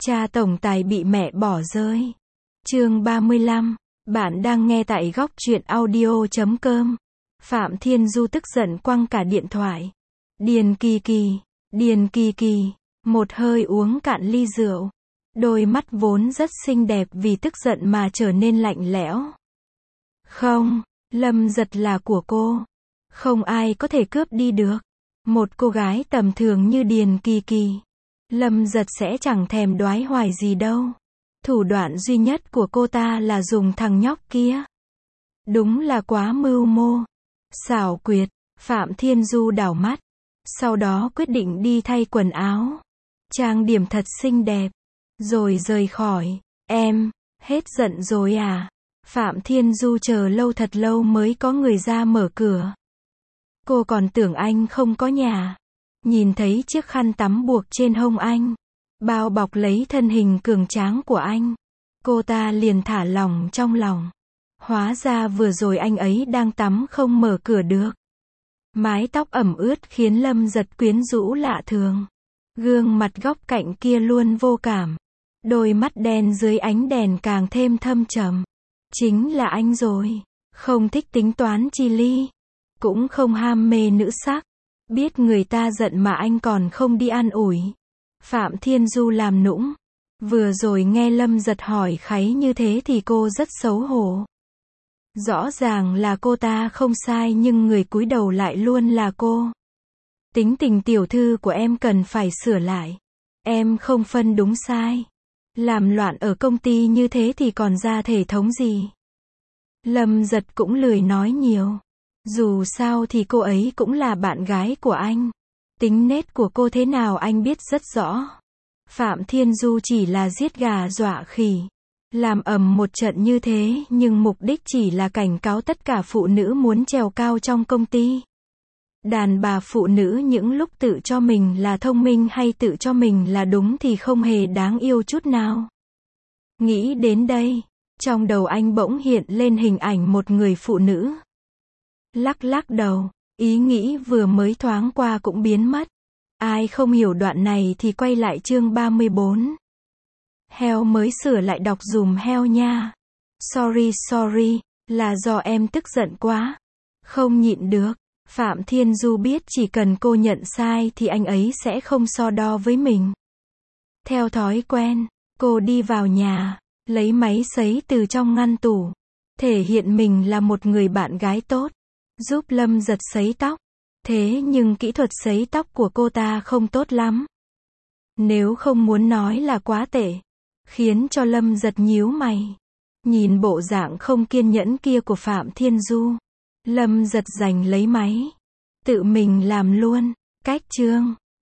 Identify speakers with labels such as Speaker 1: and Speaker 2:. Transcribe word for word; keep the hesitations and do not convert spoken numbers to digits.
Speaker 1: Cha tổng tài bị mẹ bỏ rơi. Chương ba mươi lăm. Bạn đang nghe tại góc truyện audio chấm com. Phạm Thiên Du tức giận quăng cả điện thoại. Điền Kỳ Kỳ, Điền Kỳ Kỳ, một hơi uống cạn ly rượu. Đôi mắt vốn rất xinh đẹp vì tức giận mà trở nên lạnh lẽo. Không, Lâm Giật là của cô. Không ai có thể cướp đi được. Một cô gái tầm thường như Điền Kỳ Kỳ, Lâm Giật sẽ chẳng thèm đoái hoài gì đâu. Thủ đoạn duy nhất của cô ta là dùng thằng nhóc kia. Đúng là quá mưu mô, xảo quyệt. Phạm Thiên Du đảo mắt, sau đó quyết định đi thay quần áo, trang điểm thật xinh đẹp, rồi rời khỏi. Em, hết giận rồi à? Phạm Thiên Du chờ lâu thật lâu mới có người ra mở cửa. Cô còn tưởng anh không có nhà. Nhìn thấy chiếc khăn tắm buộc trên hông anh, bao bọc lấy thân hình cường tráng của anh, cô ta liền thả lỏng trong lòng. Hóa ra vừa rồi anh ấy đang tắm không mở cửa được. Mái tóc ẩm ướt khiến Lâm Giật quyến rũ lạ thường. Gương mặt góc cạnh kia luôn vô cảm. Đôi mắt đen dưới ánh đèn càng thêm thâm trầm. Chính là anh rồi. Không thích tính toán chi ly, cũng không ham mê nữ sắc. Biết người ta giận mà anh còn không đi an ủi. Phạm Thiên Du làm nũng. Vừa rồi nghe Lâm Giật hỏi kháy như thế thì cô rất xấu hổ. Rõ ràng là cô ta không sai nhưng người cúi đầu lại luôn là cô. Tính tình tiểu thư của em cần phải sửa lại. Em không phân đúng sai. Làm loạn ở công ty như thế thì còn ra thể thống gì. Lâm Giật cũng lười nói nhiều. Dù sao thì cô ấy cũng là bạn gái của anh. Tính nết của cô thế nào anh biết rất rõ. Phạm Thiên Du chỉ là giết gà dọa khỉ. Làm ầm một trận như thế nhưng mục đích chỉ là cảnh cáo tất cả phụ nữ muốn trèo cao trong công ty. Đàn bà phụ nữ những lúc tự cho mình là thông minh hay tự cho mình là đúng thì không hề đáng yêu chút nào. Nghĩ đến đây, trong đầu anh bỗng hiện lên hình ảnh một người phụ nữ. Lắc lắc đầu, ý nghĩ vừa mới thoáng qua cũng biến mất. Ai không hiểu đoạn này thì quay lại chương ba mươi bốn. Heo mới sửa lại đọc dùm heo nha. Sorry sorry, là do em tức giận quá. Không nhịn được. Phạm Thiên Du biết chỉ cần cô nhận sai thì anh ấy sẽ không so đo với mình. Theo thói quen, cô đi vào nhà, lấy máy sấy từ trong ngăn tủ. Thể hiện mình là một người bạn gái tốt. Giúp Lâm Giật sấy tóc. Thế nhưng kỹ thuật sấy tóc của cô ta không tốt lắm. Nếu không muốn nói là quá tệ. Khiến cho Lâm Giật nhíu mày. Nhìn bộ dạng không kiên nhẫn kia của Phạm Thiên Du, Lâm Giật giành lấy máy. Tự mình làm luôn. Cách chương.